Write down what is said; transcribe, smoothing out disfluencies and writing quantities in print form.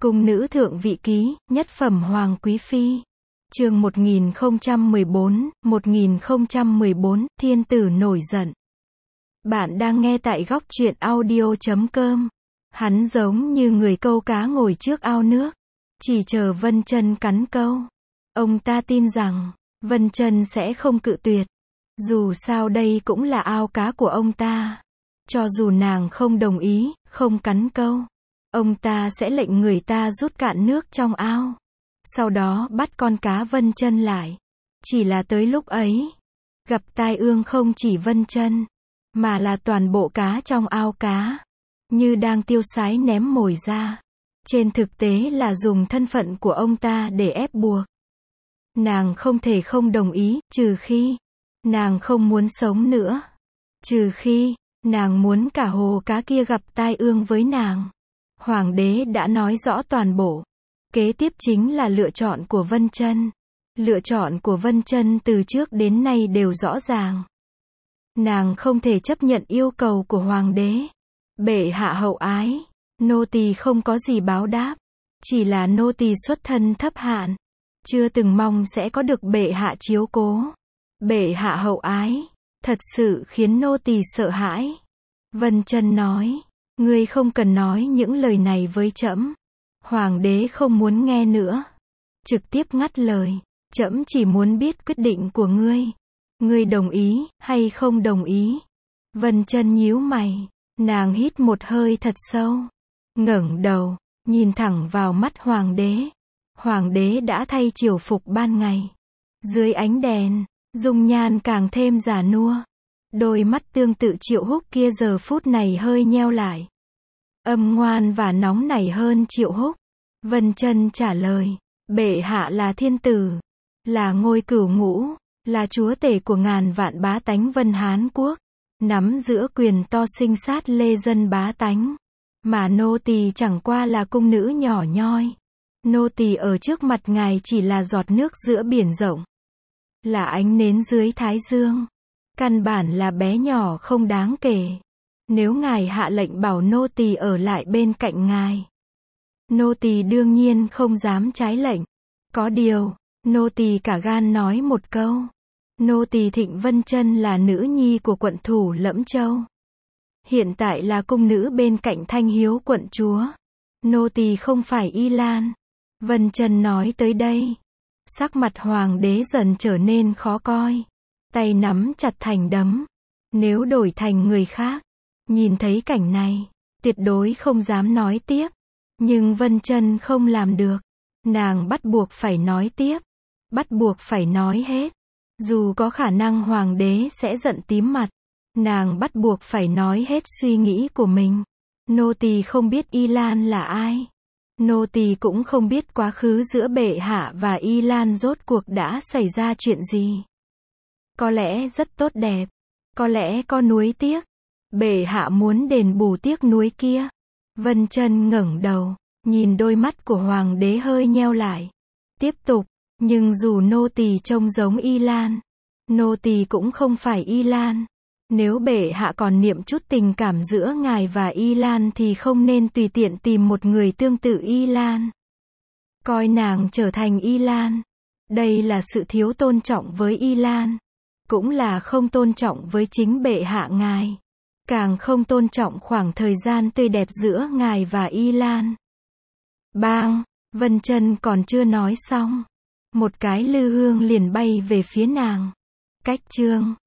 Cung nữ thượng vị ký, nhất phẩm hoàng quý phi. Chương 1014, thiên tử nổi giận. Bạn đang nghe tại góc truyện audio.com. Hắn giống như người câu cá ngồi trước ao nước, chỉ chờ Vân Chân cắn câu. Ông ta tin rằng Vân Chân sẽ không cự tuyệt. Dù sao đây cũng là ao cá của ông ta. Cho dù nàng không đồng ý, không cắn câu, ông ta sẽ lệnh người ta rút cạn nước trong ao. Sau đó bắt con cá Vân Chân lại. Chỉ là tới lúc ấy, gặp tai ương không chỉ Vân Chân, mà là toàn bộ cá trong ao cá. Như đang tiêu sái ném mồi ra. Trên thực tế là dùng thân phận của ông ta để ép buộc. Nàng không thể không đồng ý, trừ khi nàng không muốn sống nữa. Trừ khi nàng muốn cả hồ cá kia gặp tai ương với nàng. Hoàng đế đã nói rõ toàn bộ. Kế tiếp chính là lựa chọn của Vân Chân. Lựa chọn của Vân Chân từ trước đến nay đều rõ ràng. Nàng không thể chấp nhận yêu cầu của hoàng đế. Bệ hạ hậu ái, nô tỳ không có gì báo đáp, chỉ là nô tỳ xuất thân thấp hạn, chưa từng mong sẽ có được bệ hạ chiếu cố. Bệ hạ hậu ái, thật sự khiến nô tỳ sợ hãi. Vân Chân nói, ngươi không cần nói những lời này với trẫm. Hoàng đế không muốn nghe nữa, trực tiếp ngắt lời, trẫm chỉ muốn biết quyết định của ngươi. Ngươi đồng ý hay không đồng ý? Vân Chân nhíu mày, nàng hít một hơi thật sâu, ngẩng đầu, nhìn thẳng vào mắt hoàng đế. Hoàng đế đã thay triều phục ban ngày. Dưới ánh đèn, dung nhan càng thêm già nua. Đôi mắt tương tự Triệu Húc kia giờ phút này hơi nheo lại. Âm ngoan và nóng nảy hơn Triệu Húc. Vân Chân trả lời, bệ hạ là thiên tử, là ngôi cửu ngũ, là chúa tể của ngàn vạn bá tánh Vân Hán quốc, nắm giữ quyền to sinh sát lê dân bá tánh. Mà nô tỳ chẳng qua là cung nữ nhỏ nhoi. Nô tỳ ở trước mặt ngài chỉ là giọt nước giữa biển rộng, là ánh nến dưới thái dương, căn bản là bé nhỏ không đáng kể. Nếu ngài hạ lệnh bảo nô tỳ ở lại bên cạnh ngài, nô tỳ đương nhiên không dám trái lệnh. Có điều, nô tỳ cả gan nói một câu. Nô tỳ Thịnh Vân Chân là nữ nhi của quận thủ Lẫm Châu. Hiện tại là cung nữ bên cạnh Thanh Hiếu quận chúa. Nô tỳ không phải Y Lan. Vân Chân nói tới đây, sắc mặt hoàng đế dần trở nên khó coi. Tay nắm chặt thành đấm. Nếu đổi thành người khác, nhìn thấy cảnh này, tuyệt đối không dám nói tiếp. Nhưng Vân Chân không làm được. Nàng bắt buộc phải nói tiếp. Bắt buộc phải nói hết. Dù có khả năng hoàng đế sẽ giận tím mặt, nàng bắt buộc phải nói hết suy nghĩ của mình. Nô tỳ không biết Y Lan là ai. Nô tỳ cũng không biết quá khứ giữa bệ hạ và Y Lan rốt cuộc đã xảy ra chuyện gì. Có lẽ rất tốt đẹp. Có lẽ có nuối tiếc. Bệ hạ muốn đền bù tiếc nuối kia. Vân Chân ngẩng đầu, nhìn đôi mắt của hoàng đế hơi nheo lại. Tiếp tục. Nhưng dù nô tỳ trông giống Y Lan, nô tỳ cũng không phải Y Lan. Nếu bệ hạ còn niệm chút tình cảm giữa ngài và Y Lan thì không nên tùy tiện tìm một người tương tự Y Lan. Coi nàng trở thành Y Lan. Đây là sự thiếu tôn trọng với Y Lan. Cũng là không tôn trọng với chính bệ hạ ngài. Càng không tôn trọng khoảng thời gian tươi đẹp giữa ngài và Y Lan. Bang! Vân Chân còn chưa nói xong. Một cái lư hương liền bay về phía nàng. Cách chương